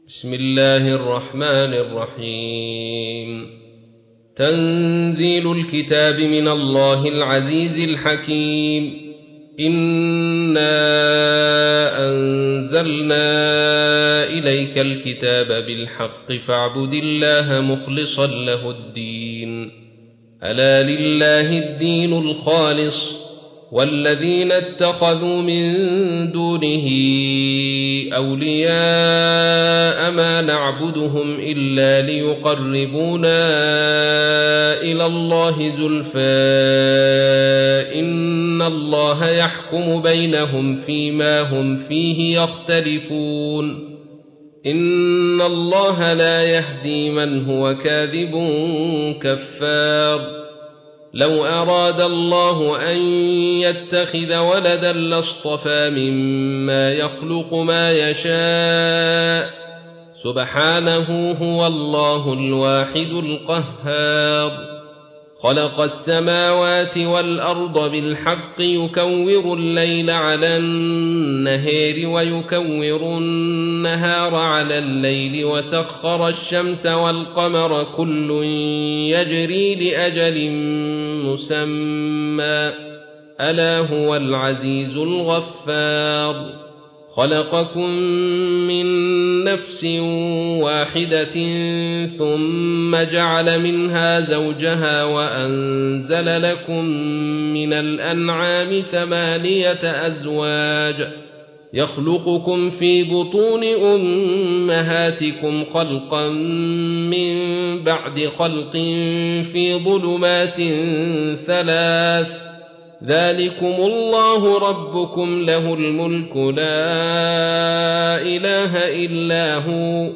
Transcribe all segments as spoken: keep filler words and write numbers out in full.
بسم الله الرحمن الرحيم تنزيل الكتاب من الله العزيز الحكيم إنا أنزلنا إليك الكتاب بالحق فاعبد الله مخلصا له الدين ألا لله الدين الخالص والذين اتخذوا من دونه أولياء ما نعبدهم إلا ليقربونا إلى الله زلفى إن الله يحكم بينهم فيما هم فيه يختلفون إن الله لا يهدي من هو كاذب كفار لو أراد الله أن يتخذ ولدا لاصطفى مما يخلق ما يشاء سبحانه هو الله الواحد القهار خلق السماوات والأرض بالحق يكور الليل على النهار ويكور النهار على الليل وسخر الشمس والقمر كل يجري لأجل مسمى ألا هو العزيز الغفار خلقكم من نفس واحدة ثم جعل منها زوجها وأنزل لكم من الأنعام ثمانية أزواج يخلقكم في بطون أمهاتكم خلقا من بعد خلق في ظلمات ثلاث ذلكم الله ربكم له الملك لا إله إلا هو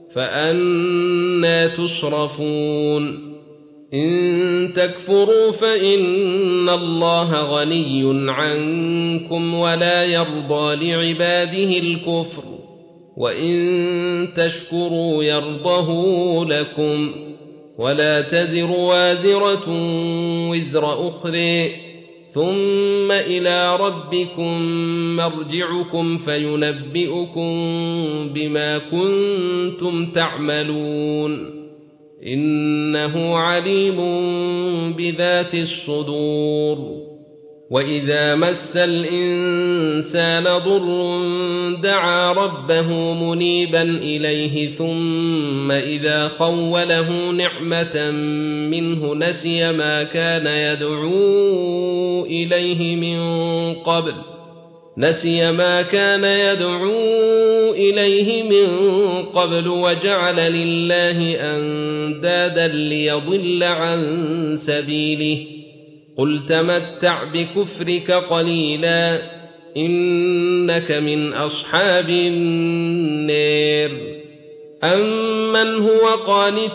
فأنى تصرفون إن تكفروا فإن الله غني عنكم ولا يرضى لعباده الكفر وإن تشكروا يرضه لكم ولا تزر وازرة وزر أخرى ثم إلى ربكم مرجعكم فينبئكم بما كنتم تعملون إنه عليم بذات الصدور وإذا مس الإنسان ضر دعا ربه منيبا إليه ثم إذا خوله نعمة منه نسي ما كان يدعو إليه من قبل نسي ما كان يدعو إليه من قبل وجعل لله أندادا ليضل عن سبيله قل تمتع بكفرك قليلا إنك من أصحاب النار أمن هو قانت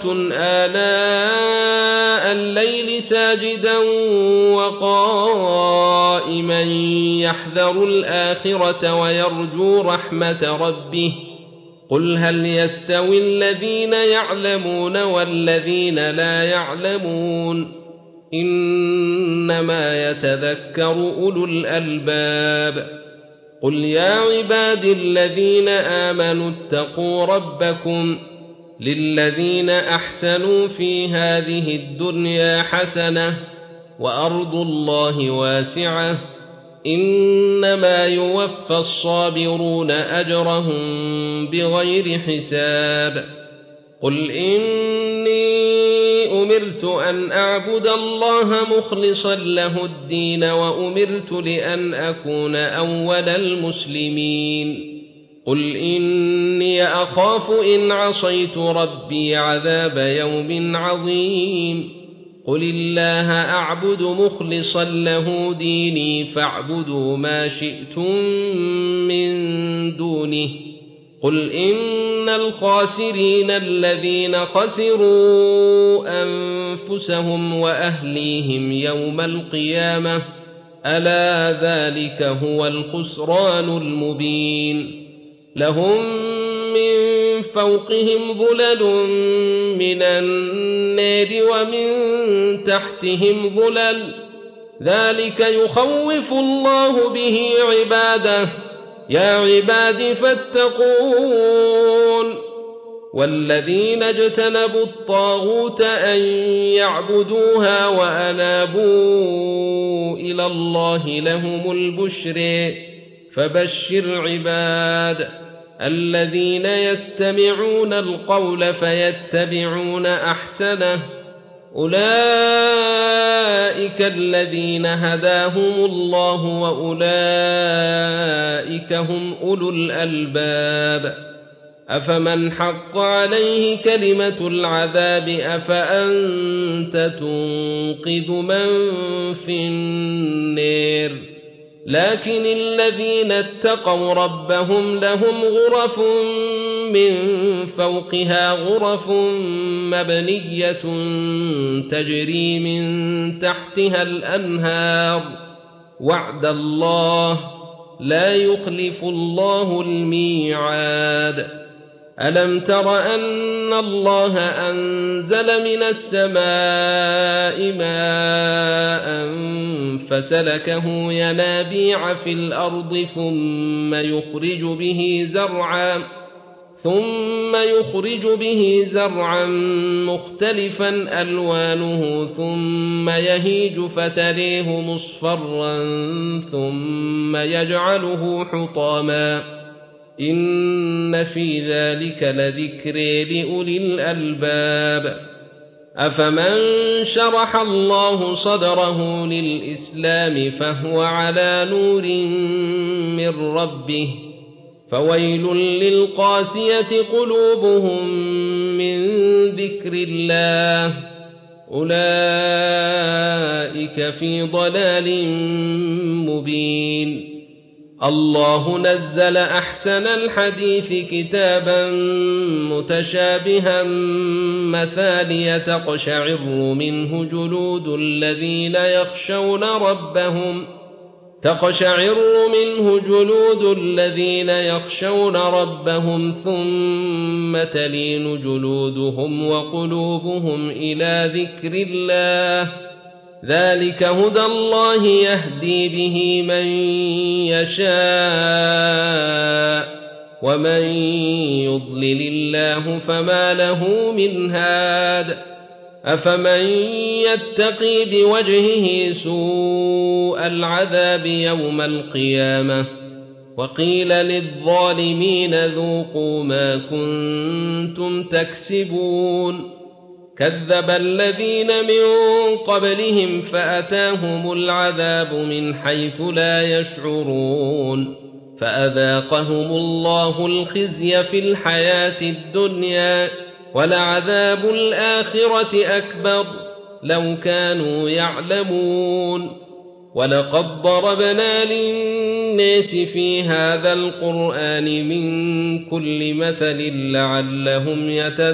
آلاء الليل ساجدا وقائما يحذر الآخرة ويرجو رحمة ربه قل هل يستوي الذين يعلمون والذين لا يعلمون إنما يتذكر أولو الألباب قل يا عباد الذين آمنوا اتقوا ربكم للذين أحسنوا في هذه الدنيا حسنة وأرض الله واسعة إنما يوفى الصابرون أجرهم بغير حساب قل إني أمرت أن أعبد الله مخلصا له الدين وأمرت لأن أكون أول المسلمين قل إني أخاف إن عصيت ربي عذاب يوم عظيم قل الله أعبد مخلصا له ديني فاعبدوا ما شئتم من دونه قل إن الخاسرين الذين خسروا أنفسهم وأهليهم يوم القيامة ألا ذلك هو الخسران المبين لهم من فوقهم ظلل من النار ومن تحتهم ظلل ذلك يخوف الله به عباده يا عباد فاتقون والذين اجتنبوا الطاغوت أن يعبدوها وأنابوا إلى الله لهم البشر فبشر عباد الذين يستمعون القول فيتبعون أحسنه أولئك الذين هداهم الله وأولئك هم أولو الألباب أفمن حق عليه كلمة العذاب أفأنت تنقذ من في النار لكن الذين اتقوا ربهم لهم غرف من فوقها غرف مبنية تجري من تحتها الأنهار وعد الله لا يخلف الله الميعاد ألم تر أن الله أنزل من السماء ماء فسلكه ينابيع في الأرض ثم يخرج به زرعا ثم يخرج به زرعا مختلفا ألوانه ثم يهيج فتريه مصفرا ثم يجعله حطاما إن في ذلك لذكر لأولي الألباب أفمن شرح الله صدره للإسلام فهو على نور من ربه فويل للقاسية قلوبهم من ذكر الله أولئك في ضلال مبين الله نزل أحسن الحديث كتابا متشابها مثانية تقشعر منه جلود الذين يخشون ربهم تقشعر منه جلود الذين يخشون ربهم ثم تلين جلودهم وقلوبهم إلى ذكر الله ذلك هدى الله يهدي به من يشاء ومن يضلل الله فما له من هاد أفمن يتقي بوجهه سوء العذاب يوم القيامة وقيل للظالمين ذوقوا ما كنتم تكسبون كذب الذين من قبلهم فأتاهم العذاب من حيث لا يشعرون فأذاقهم الله الخزي في الحياة الدنيا ولعذاب الآخرة أكبر لو كانوا يعلمون ولقد ضربنا للناس في هذا القرآن من كل مثل لعلهم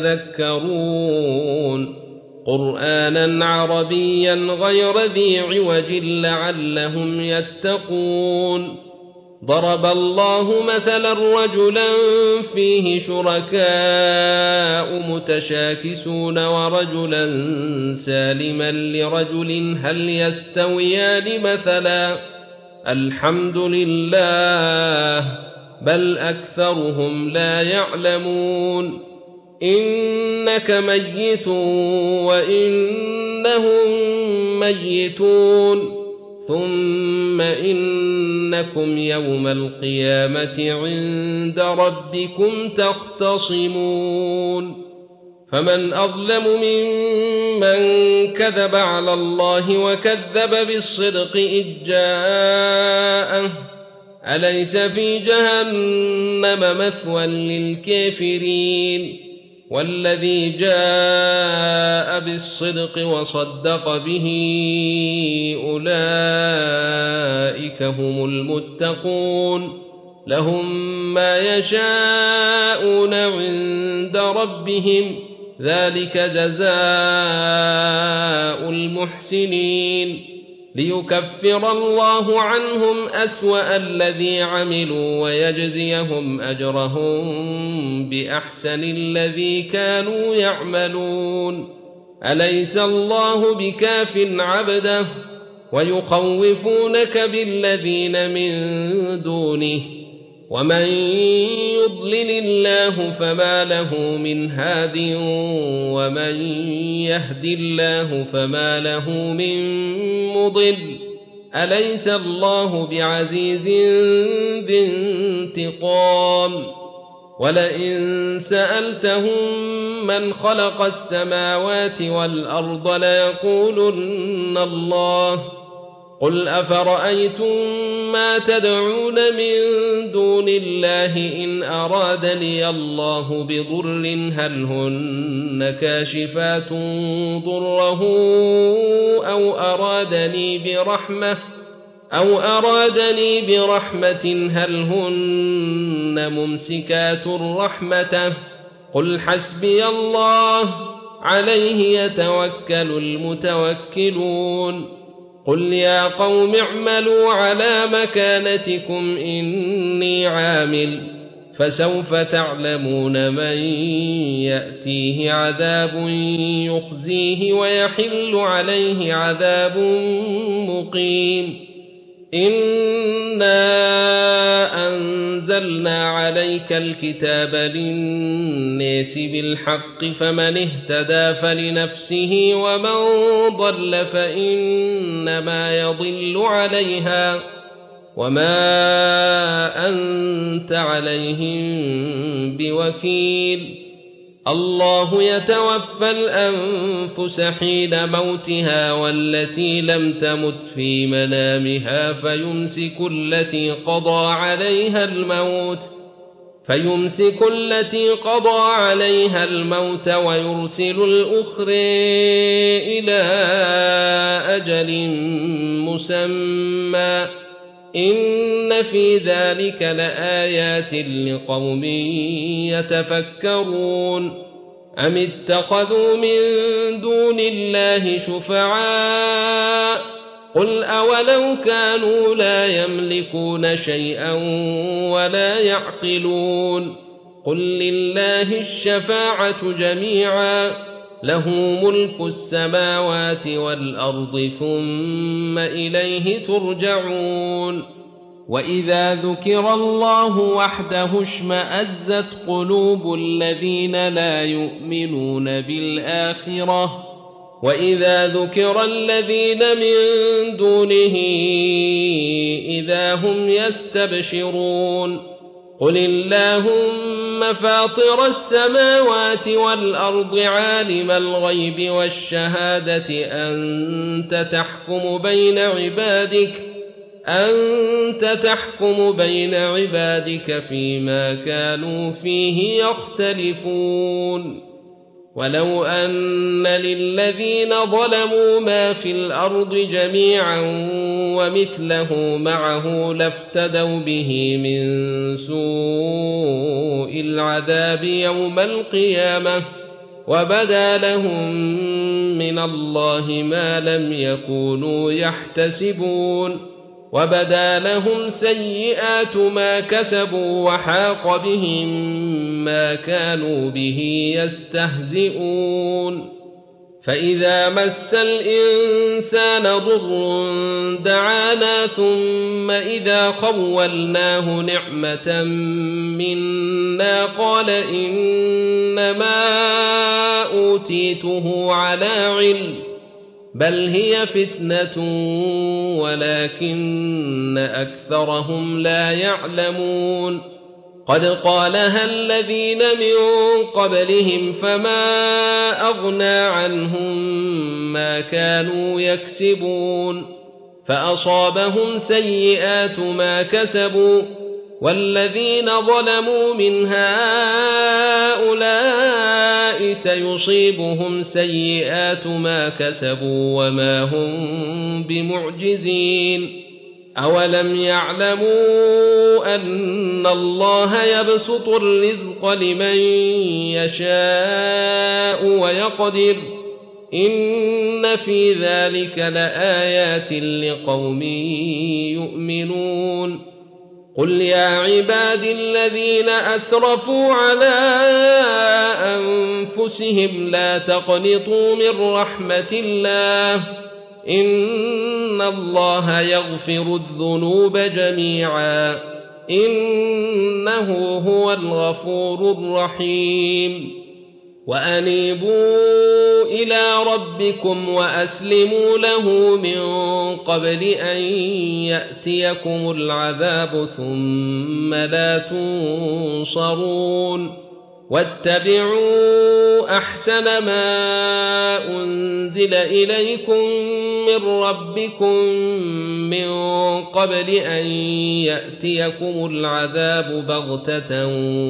يتذكرون قرآنا عربيا غير ذي عوج لعلهم يتقون ضرب الله مثلا رجلا فيه شركاء متشاكسون ورجلا سالما لرجل هل يستويان مثلا الحمد لله بل أكثرهم لا يعلمون إنك ميت وإنهم ميتون ثم إنكم يوم القيامة عند ربكم تختصمون فمن أظلم ممن كذب على الله وكذب بالصدق إذ جاءه أليس في جهنم مثوى للكافرين والذي جاء بالصدق وصدق به أولئك هم المتقون لهم ما يشاءون عند ربهم ذلك جزاء المحسنين ليكفر الله عنهم أسوأ الذي عملوا ويجزيهم أجرهم بأحسن الذي كانوا يعملون أليس الله بكاف عبده ويخوفونك بالذين من دونه ومن يضلل الله فما له من هاد ومن يهد الله فما له من مضل أليس الله بعزيز ذي انتقام ولئن سألتهم من خلق السماوات والأرض ليقولن الله قل أفرأيتم ما تدعون من دون الله إن أرادني الله بضر هل هن كاشفات ضره أو أرادني برحمة أو أرادني برحمة هل هن ممسكات رحمته قل حسبي الله عليه يتوكل المتوكلون قل يا قوم اعملوا على مكانتكم إني عامل فسوف تعلمون من يأتيه عذاب يخزيه ويحل عليه عذاب مقيم إنا أنزلنا عليك الكتاب للناس بالحق فمن اهتدى فلنفسه ومن ضل فإنما يضل عليها وما أنت عليهم بوكيل الله يتوفى الأنفس حين موتها والتي لم تمت في منامها فيمسك التي قضى عليها الموت فيمسك التي قضى عليها الموت ويرسل الأخرى إلى أجل مسمى إن في ذلك لآيات لقوم يتفكرون أم اتخذوا من دون الله شفعاء قل أولو كانوا لا يملكون شيئا ولا يعقلون قل لله الشفاعة جميعا له ملك السماوات والأرض ثم إليه ترجعون وإذا ذكر الله وحده اشمأزت قلوب الذين لا يؤمنون بالآخرة وإذا ذكر الذين من دونه إذا هم يستبشرون قل اللهم فاطر السماوات والأرض عالم الغيب والشهادة أنت تحكم بين عبادك أنت تحكم بين عبادك فيما كانوا فيه يختلفون ولو أن للذين ظلموا ما في الأرض جميعا ومثله معه لافتدوا به من سوء العذاب يوم القيامة وبدا لهم من الله ما لم يكونوا يحتسبون وبدا لهم سيئات ما كسبوا وحاق بهم ما كانوا به يستهزئون فإذا مس الإنسان ضر دعانا ثم إذا خولناه نعمة منا قال إنما أوتيته على علم بل هي فتنة ولكن أكثرهم لا يعلمون قد قالها الذين من قبلهم فما أغنى عنهم ما كانوا يكسبون فأصابهم سيئات ما كسبوا والذين ظلموا من هؤلاء سيصيبهم سيئات ما كسبوا وما هم بمعجزين أولم يعلموا أن الله يبسط الرزق لمن يشاء ويقدر إن في ذلك لآيات لقوم يؤمنون قل يا عبادي الذين أسرفوا على أنفسهم لا تقنطوا من رحمة الله إن الله يغفر الذنوب جميعا إنه هو الغفور الرحيم وأنيبوا إلى ربكم وأسلموا له من قبل أن يأتيكم العذاب ثم لا تنصرون واتبعوا أحسن ما أنزل إليكم من ربكم من قبل أن يأتيكم العذاب بغتة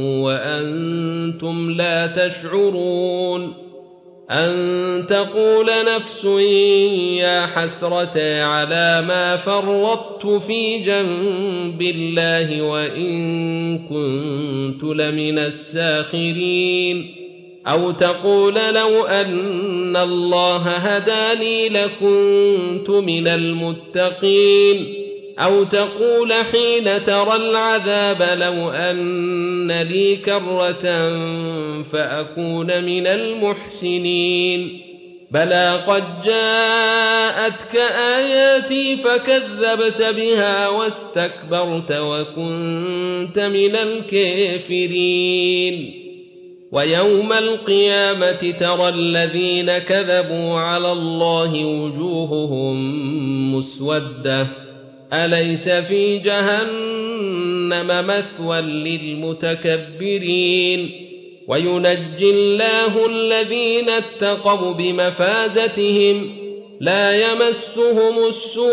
وأنتم لا تشعرون أن تقول نفس يا حسرة على ما فرطت في جنب الله وإن كنت لمن الساخرين أو تقول لو أن الله هداني لكنت من المتقين أو تقول حين ترى العذاب لو أن لي كرة فأكون من المحسنين بلى قد جاءتك آياتي فكذبت بها واستكبرت وكنت من الكافرين ويوم القيامة ترى الذين كذبوا على الله وجوههم مسودة أليس في جهنم مثوى للمتكبرين وينجي الله الذين اتقوا بمفازتهم لا يمسهم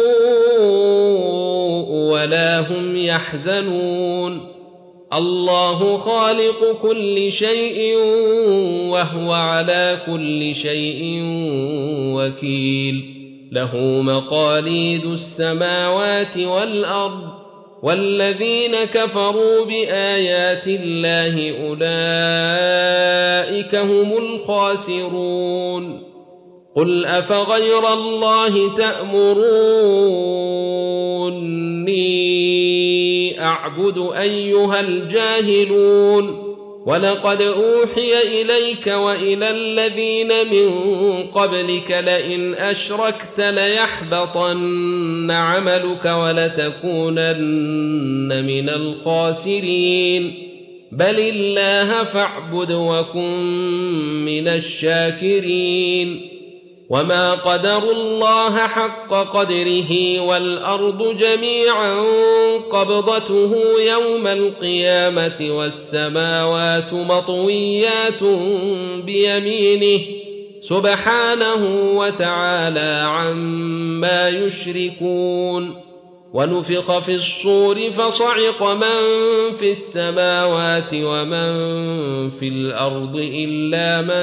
السوء ولا هم يحزنون الله خالق كل شيء وهو على كل شيء وكيل له مقاليد السماوات والأرض والذين كفروا بآيات الله أولئك هم الخاسرون قل أفغير الله تأمروني أعبد أيها الجاهلون ولقد أوحي إليك وإلى الذين من قبلك لئن أشركت ليحبطن عملك ولتكونن من الخاسرين بل الله فاعبد وكن من الشاكرين وما قدروا الله حق قدره والأرض جميعا قبضته يوم القيامة والسماوات مطويات بيمينه سبحانه وتعالى عما يشركون ونفخ في الصور فصعق من في السماوات ومن في الأرض إلا من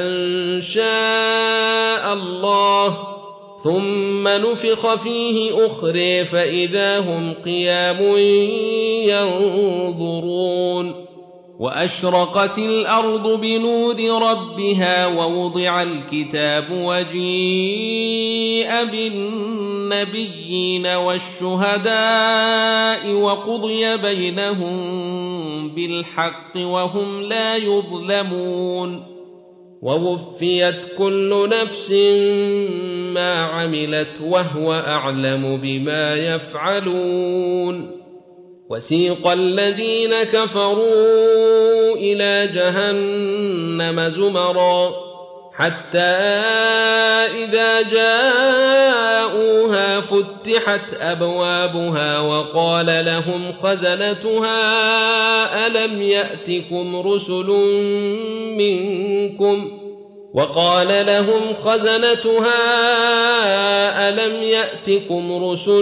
شاء الله ثم نفخ فيه أخرى فإذا هم قيام ينظرون وأشرقت الأرض بنور ربها ووضع الكتاب وجيء بالنبيين والشهداء وقضي بينهم بالحق وهم لا يظلمون ووفيت كل نفس ما عملت وهو أعلم بما يفعلون وسيق الذين كفروا إلى جهنم زمرا حتى إذا جاءوها فتحت أبوابها وقال لهم خزنتها ألم يأتكم رسل منكم وقال لهم خزنتها ألم يأتكم رسل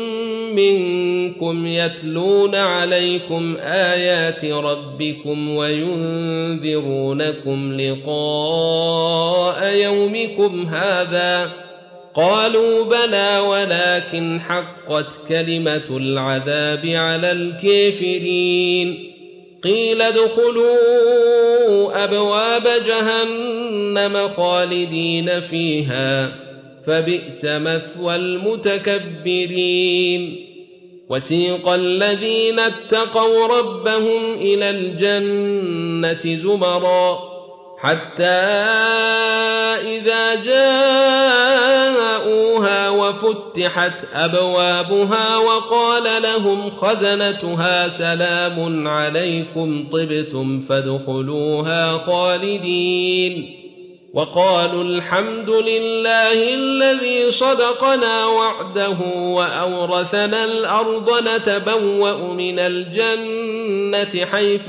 منكم يتلون عليكم آيات ربكم وينذرونكم لقاء يومكم هذا قالوا بلى ولكن حقت كلمة العذاب على الكافرين قيل ادخلوا أبواب جهنم خالدين فيها فبئس مثوى المتكبرين وسيق الذين اتقوا ربهم إلى الجنة زمرا حتى إذا جاءوا دخلوها وفتحت أبوابها وقال لهم خزنتها سلام عليكم طبتم فادخلوها خالدين وقالوا الحمد لله الذي صدقنا وعده وأورثنا الأرض نتبوأ من الجنة حيث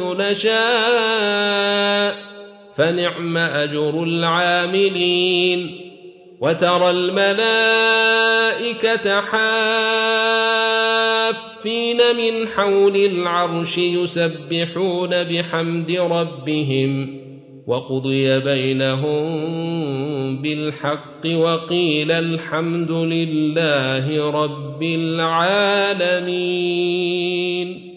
نشاء فنعم أجر العاملين وترى الملائكة حافين من حول العرش يسبحون بحمد ربهم وقضي بينهم بالحق وقيل الحمد لله رب العالمين.